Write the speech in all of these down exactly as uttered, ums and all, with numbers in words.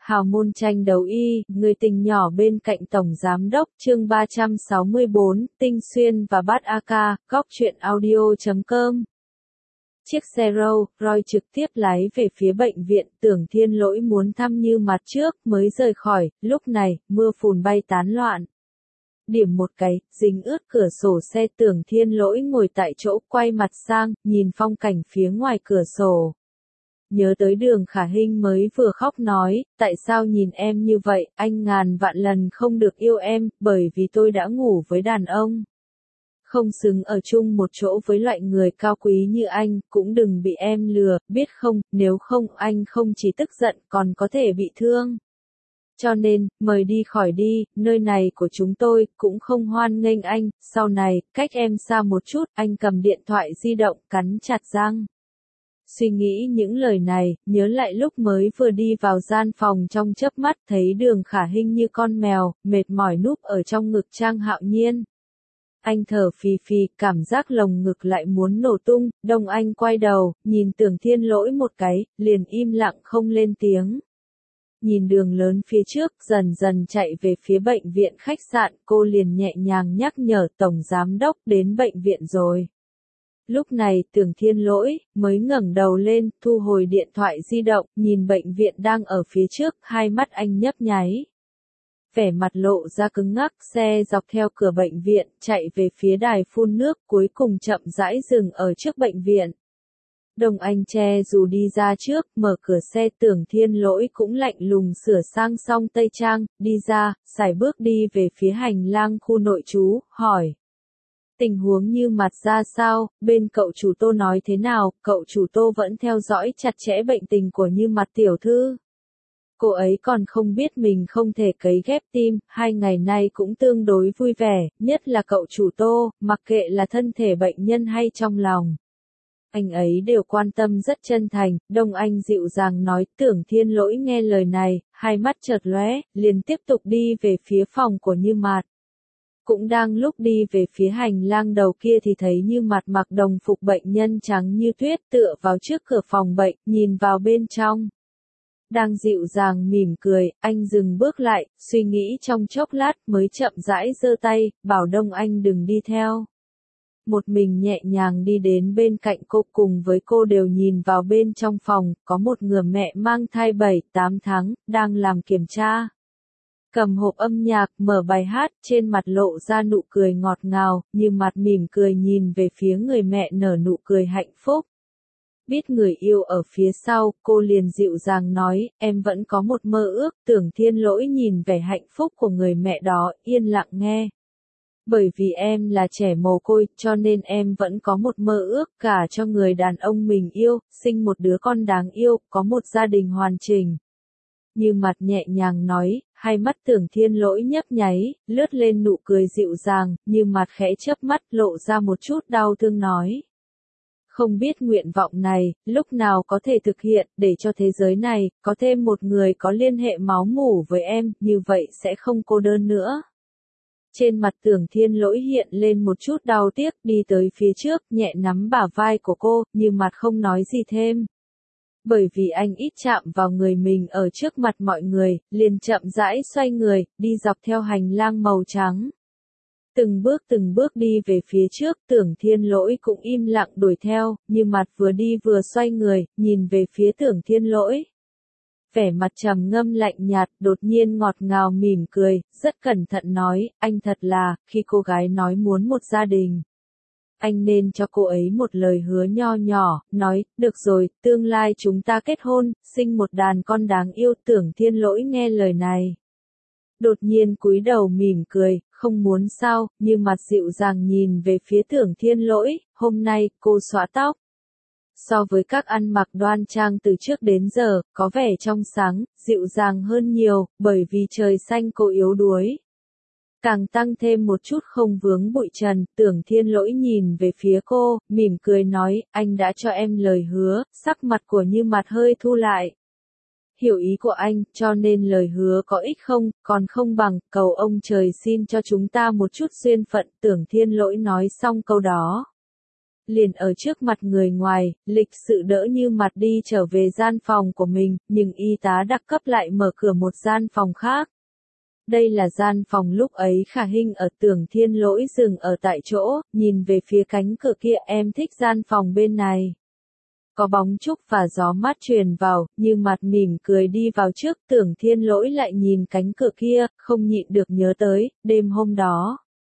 Hào môn tranh đấu y, người tình nhỏ bên cạnh Tổng Giám đốc, chương ba trăm sáu mươi bốn, Tinh Xuyên và Bát a ca, góc truyện audio chấm com. Chiếc xe Rolls Royce trực tiếp lái về phía bệnh viện, Tưởng Thiên Lỗi muốn thăm Như Mặt trước, mới rời khỏi, lúc này, mưa phùn bay tán loạn. Điểm một cái, dính ướt cửa sổ xe, Tưởng Thiên Lỗi ngồi tại chỗ, quay mặt sang, nhìn phong cảnh phía ngoài cửa sổ. Nhớ tới Đường Khả Hinh mới vừa khóc nói, tại sao nhìn em như vậy, anh ngàn vạn lần không được yêu em, bởi vì tôi đã ngủ với đàn ông. Không xứng ở chung một chỗ với loại người cao quý như anh, cũng đừng bị em lừa, biết không, nếu không anh không chỉ tức giận còn có thể bị thương. Cho nên, mời đi khỏi đi, nơi này của chúng tôi, cũng không hoan nghênh anh, sau này, cách em xa một chút, anh cầm điện thoại di động, cắn chặt răng. Suy nghĩ những lời này, nhớ lại lúc mới vừa đi vào gian phòng trong chớp mắt thấy Đường Khả Hinh như con mèo, mệt mỏi núp ở trong ngực Trang Hạo Nhiên. Anh thở phì phì, cảm giác lồng ngực lại muốn nổ tung, Đông Anh quay đầu, nhìn Tưởng Thiên Lỗi một cái, liền im lặng không lên tiếng. Nhìn đường lớn phía trước, dần dần chạy về phía bệnh viện khách sạn, cô liền nhẹ nhàng nhắc nhở Tổng Giám đốc đến bệnh viện rồi. Lúc này Tưởng Thiên Lỗi mới ngẩng đầu lên, thu hồi điện thoại di động, nhìn bệnh viện đang ở phía trước, hai mắt anh nhấp nháy. Vẻ mặt lộ ra cứng ngắc, xe dọc theo cửa bệnh viện, chạy về phía đài phun nước, cuối cùng chậm rãi dừng ở trước bệnh viện. Đồng Anh che dù đi ra trước, mở cửa xe, Tưởng Thiên Lỗi cũng lạnh lùng sửa sang xong tây trang, đi ra, sải bước đi về phía hành lang khu nội trú, hỏi. Tình huống Như Mặt ra sao, bên cậu chủ Tô nói thế nào, cậu chủ Tô vẫn theo dõi chặt chẽ bệnh tình của Như Mặt tiểu thư. Cô ấy còn không biết mình không thể cấy ghép tim, hai ngày nay cũng tương đối vui vẻ, nhất là cậu chủ Tô, mặc kệ là thân thể bệnh nhân hay trong lòng. Anh ấy đều quan tâm rất chân thành, Đông Anh dịu dàng nói. Tưởng Thiên Lỗi nghe lời này, hai mắt chợt lóe, liền tiếp tục đi về phía phòng của Như Mặt. Cũng đang lúc đi về phía hành lang đầu kia thì thấy Như Mặt mặc đồng phục bệnh nhân trắng như tuyết tựa vào trước cửa phòng bệnh, nhìn vào bên trong. Đang dịu dàng mỉm cười, anh dừng bước lại, suy nghĩ trong chốc lát mới chậm rãi giơ tay, bảo Đông Anh đừng đi theo. Một mình nhẹ nhàng đi đến bên cạnh cô, cùng với cô đều nhìn vào bên trong phòng, có một người mẹ mang thai bảy tám tháng, đang làm kiểm tra. Cầm hộp âm nhạc, mở bài hát, trên mặt lộ ra nụ cười ngọt ngào, Như Mặt mỉm cười nhìn về phía người mẹ nở nụ cười hạnh phúc. Biết người yêu ở phía sau, cô liền dịu dàng nói, em vẫn có một mơ ước. Tưởng Thiên Lỗi nhìn vẻ hạnh phúc của người mẹ đó, yên lặng nghe. Bởi vì em là trẻ mồ côi, cho nên em vẫn có một mơ ước cả cho người đàn ông mình yêu, sinh một đứa con đáng yêu, có một gia đình hoàn chỉnh. Như Mặt nhẹ nhàng nói, hai mắt Tưởng Thiên Lỗi nhấp nháy, lướt lên nụ cười dịu dàng, Như Mặt khẽ chớp mắt lộ ra một chút đau thương nói. Không biết nguyện vọng này, lúc nào có thể thực hiện, để cho thế giới này, có thêm một người có liên hệ máu mủ với em, như vậy sẽ không cô đơn nữa. Trên mặt Tưởng Thiên Lỗi hiện lên một chút đau tiếc, đi tới phía trước, nhẹ nắm bả vai của cô, Như Mặt không nói gì thêm. Bởi vì anh ít chạm vào người mình ở trước mặt mọi người, liền chậm rãi xoay người, đi dọc theo hành lang màu trắng. Từng bước từng bước đi về phía trước, Tưởng Thiên Lỗi cũng im lặng đuổi theo, Như Mặt vừa đi vừa xoay người, nhìn về phía Tưởng Thiên Lỗi. Vẻ mặt trầm ngâm lạnh nhạt, đột nhiên ngọt ngào mỉm cười, rất cẩn thận nói, anh thật là, khi cô gái nói muốn một gia đình. Anh nên cho cô ấy một lời hứa nho nhỏ, nói, được rồi, tương lai chúng ta kết hôn, sinh một đàn con đáng yêu. Tưởng Thiên Lỗi nghe lời này. Đột nhiên cúi đầu mỉm cười, không muốn sao, Như Mặt dịu dàng nhìn về phía Tưởng Thiên Lỗi, hôm nay, cô xõa tóc. So với các ăn mặc đoan trang từ trước đến giờ, có vẻ trong sáng, dịu dàng hơn nhiều, bởi vì trời xanh cô yếu đuối. Càng tăng thêm một chút không vướng bụi trần, Tưởng Thiên Lỗi nhìn về phía cô, mỉm cười nói, anh đã cho em lời hứa, sắc mặt của Như Mặt hơi thu lại. Hiểu ý của anh, cho nên lời hứa có ích không, còn không bằng, cầu ông trời xin cho chúng ta một chút duyên phận. Tưởng Thiên Lỗi nói xong câu đó. Liền ở trước mặt người ngoài, lịch sự đỡ Như Mặt đi trở về gian phòng của mình, nhưng y tá đặc cấp lại mở cửa một gian phòng khác. Đây là gian phòng lúc ấy Khả Hinh ở Tưởng Thiên Lỗi dừng ở tại chỗ, nhìn về phía cánh cửa kia. Em thích gian phòng bên này. Có bóng trúc và gió mát truyền vào, Như Mặt mỉm cười đi vào trước. Tưởng Thiên Lỗi lại nhìn cánh cửa kia, không nhịn được nhớ tới đêm hôm đó.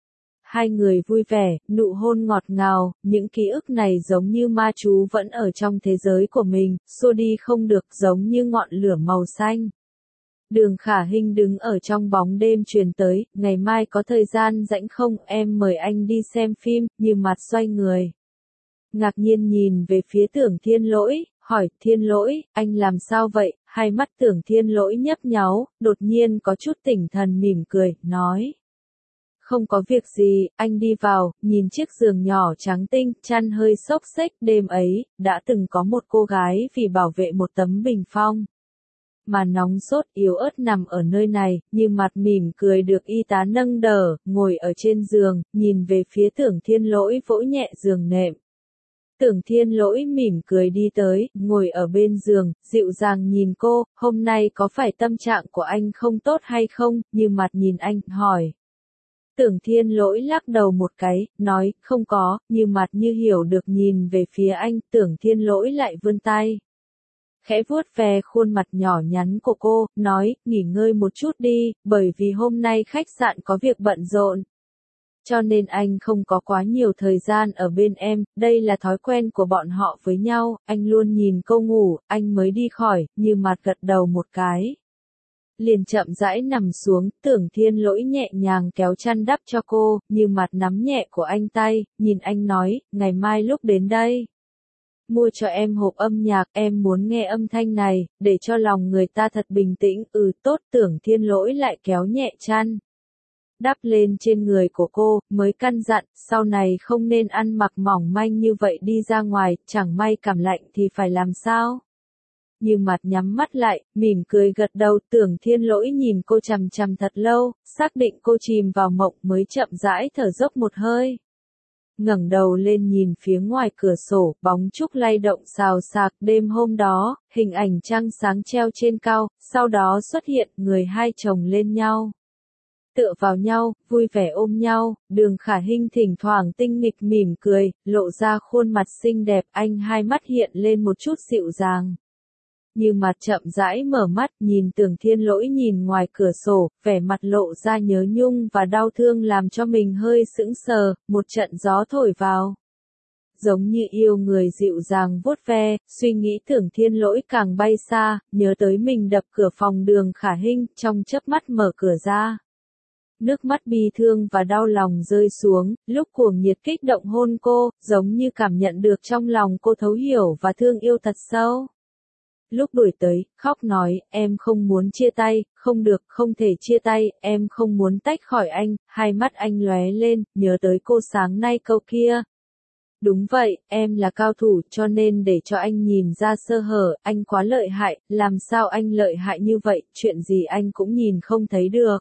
Hai người vui vẻ, nụ hôn ngọt ngào, những ký ức này giống như ma chú vẫn ở trong thế giới của mình, xua đi không được, giống như ngọn lửa màu xanh. Đường Khả Hinh đứng ở trong bóng đêm truyền tới, ngày mai có thời gian rảnh không, em mời anh đi xem phim. Như Mặt xoay người. Ngạc nhiên nhìn về phía Tưởng Thiên Lỗi, hỏi, Thiên Lỗi, anh làm sao vậy? Hai mắt Tưởng Thiên Lỗi nhấp nháu, đột nhiên có chút tỉnh thần mỉm cười, nói. Không có việc gì, anh đi vào, nhìn chiếc giường nhỏ trắng tinh, chăn hơi xốc xếch. Đêm ấy, đã từng có một cô gái vì bảo vệ một tấm bình phong mà nóng sốt yếu ớt nằm ở nơi này. Như Mặt mỉm cười được y tá nâng đỡ, ngồi ở trên giường, nhìn về phía Tưởng Thiên Lỗi vỗ nhẹ giường nệm. Tưởng Thiên Lỗi mỉm cười đi tới, ngồi ở bên giường, dịu dàng nhìn cô, hôm nay có phải tâm trạng của anh không tốt hay không? Như Mặt nhìn anh, hỏi. Tưởng Thiên Lỗi lắc đầu một cái, nói, không có. Như Mặt như hiểu được nhìn về phía anh. Tưởng Thiên Lỗi lại vươn tay, khẽ vuốt ve khuôn mặt nhỏ nhắn của cô, nói, nghỉ ngơi một chút đi, bởi vì hôm nay khách sạn có việc bận rộn. Cho nên anh không có quá nhiều thời gian ở bên em, đây là thói quen của bọn họ với nhau, anh luôn nhìn cô ngủ, anh mới đi khỏi. Như Mặt gật đầu một cái. Liền chậm rãi nằm xuống. Tưởng Thiên Lỗi nhẹ nhàng kéo chăn đắp cho cô, Như Mặt nắm nhẹ của anh tay, nhìn anh nói, ngày mai lúc đến đây, mua cho em hộp âm nhạc, em muốn nghe âm thanh này, để cho lòng người ta thật bình tĩnh. Ừ tốt. Tưởng Thiên Lỗi lại kéo nhẹ chăn đắp lên trên người của cô, mới căn dặn, sau này không nên ăn mặc mỏng manh như vậy đi ra ngoài, chẳng may cảm lạnh thì phải làm sao? Như Mặt nhắm mắt lại, mỉm cười gật đầu. Tưởng Thiên Lỗi nhìn cô chằm chằm thật lâu, xác định cô chìm vào mộng mới chậm rãi thở dốc một hơi. Ngẩng đầu lên nhìn phía ngoài cửa sổ, bóng trúc lay động xào xạc. Đêm hôm đó, hình ảnh trăng sáng treo trên cao, sau đó xuất hiện người hai chồng lên nhau. Tựa vào nhau, vui vẻ ôm nhau. Đường Khả Hinh thỉnh thoảng tinh nghịch mỉm cười, lộ ra khuôn mặt xinh đẹp. Anh hai mắt hiện lên một chút dịu dàng. Như Mặt chậm rãi mở mắt, nhìn Tưởng Thiên Lỗi nhìn ngoài cửa sổ, vẻ mặt lộ ra nhớ nhung và đau thương làm cho mình hơi sững sờ. Một trận gió thổi vào, giống như yêu người dịu dàng vuốt ve. Suy nghĩ Tưởng Thiên Lỗi càng bay xa, nhớ tới mình đập cửa phòng Đường Khả Hinh, trong chớp mắt mở cửa ra. Nước mắt bi thương và đau lòng rơi xuống, lúc cuồng nhiệt kích động hôn cô, giống như cảm nhận được trong lòng cô thấu hiểu và thương yêu thật sâu. Lúc đuổi tới, khóc nói, em không muốn chia tay, không được, không thể chia tay, em không muốn tách khỏi anh. Hai mắt anh lóe lên, nhớ tới cô sáng nay câu kia. Đúng vậy, em là cao thủ, cho nên để cho anh nhìn ra sơ hở, anh quá lợi hại. Làm sao anh lợi hại như vậy, chuyện gì anh cũng nhìn không thấy được.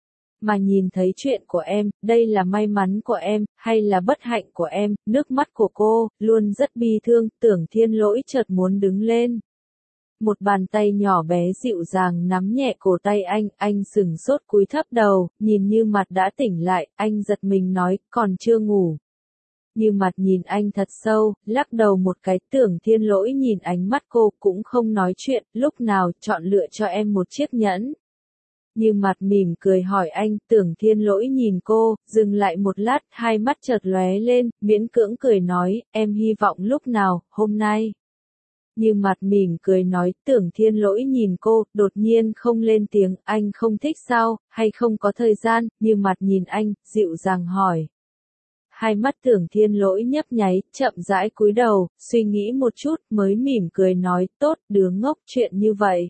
Mà nhìn thấy chuyện của em, đây là may mắn của em, hay là bất hạnh của em? Nước mắt của cô, luôn rất bi thương. Tưởng Thiên Lỗi chợt muốn đứng lên. Một bàn tay nhỏ bé dịu dàng nắm nhẹ cổ tay anh, anh sừng sốt cúi thấp đầu, nhìn Như Mặt đã tỉnh lại, anh giật mình nói, còn chưa ngủ. Như Mặt nhìn anh thật sâu, lắc đầu một cái. Tưởng Thiên Lỗi nhìn ánh mắt cô, cũng không nói chuyện, lúc nào, chọn lựa cho em một chiếc nhẫn. Như Mặt mỉm cười hỏi anh. Tưởng Thiên Lỗi nhìn cô, dừng lại một lát, hai mắt chợt lóe lên, miễn cưỡng cười nói, em hy vọng lúc nào, hôm nay. Như Mặt mỉm cười nói. Tưởng Thiên Lỗi nhìn cô, đột nhiên không lên tiếng, anh không thích sao, hay không có thời gian? Như Mặt nhìn anh, dịu dàng hỏi. Hai mắt Tưởng Thiên Lỗi nhấp nháy, chậm rãi cúi đầu, suy nghĩ một chút, mới mỉm cười nói, tốt, đứa ngốc, chuyện như vậy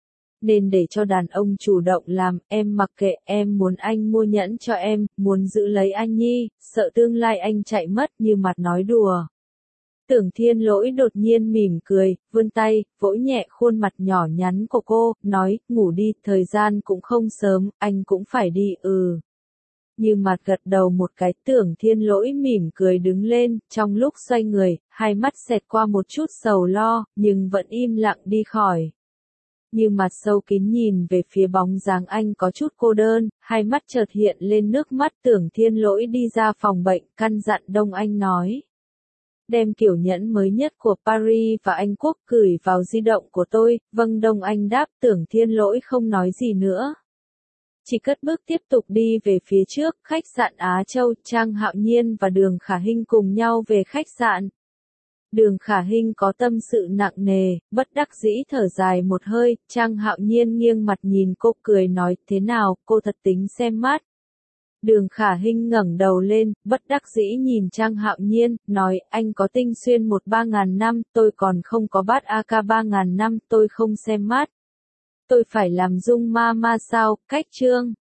nên để cho đàn ông chủ động làm, em mặc kệ, em muốn anh mua nhẫn cho em, muốn giữ lấy anh Nhi, sợ tương lai anh chạy mất. Như Mặt nói đùa. Tưởng Thiên Lỗi đột nhiên mỉm cười, vươn tay, vỗ nhẹ khuôn mặt nhỏ nhắn của cô, nói, ngủ đi, thời gian cũng không sớm, anh cũng phải đi. Ừ. Như Mạt gật đầu một cái, Tưởng Thiên Lỗi mỉm cười đứng lên, trong lúc xoay người, hai mắt xẹt qua một chút sầu lo, nhưng vẫn im lặng đi khỏi. Như Mạt sâu kín nhìn về phía bóng dáng anh có chút cô đơn, hai mắt chợt hiện lên nước mắt. Tưởng Thiên Lỗi đi ra phòng bệnh, căn dặn Đông Anh nói. Đem kiểu nhẫn mới nhất của Paris và Anh Quốc gửi vào di động của tôi. Vâng, Đông Anh đáp. Tưởng Thiên Lỗi không nói gì nữa, chỉ cất bước tiếp tục đi về phía trước. Khách sạn Á Châu, Trang Hạo Nhiên và Đường Khả Hinh cùng nhau về khách sạn. Đường Khả Hinh có tâm sự nặng nề, bất đắc dĩ thở dài một hơi. Trang Hạo Nhiên nghiêng mặt nhìn cô, cười nói, thế nào, cô thật tính xem mắt. Đường Khả Hinh ngẩng đầu lên, bất đắc dĩ nhìn Trang Hạo Nhiên, nói, anh có tinh xuyên một ba ngàn năm, tôi còn không có bát a ca ba ngàn năm, tôi không xem mắt. Tôi phải làm dung ma ma sao, cách chương.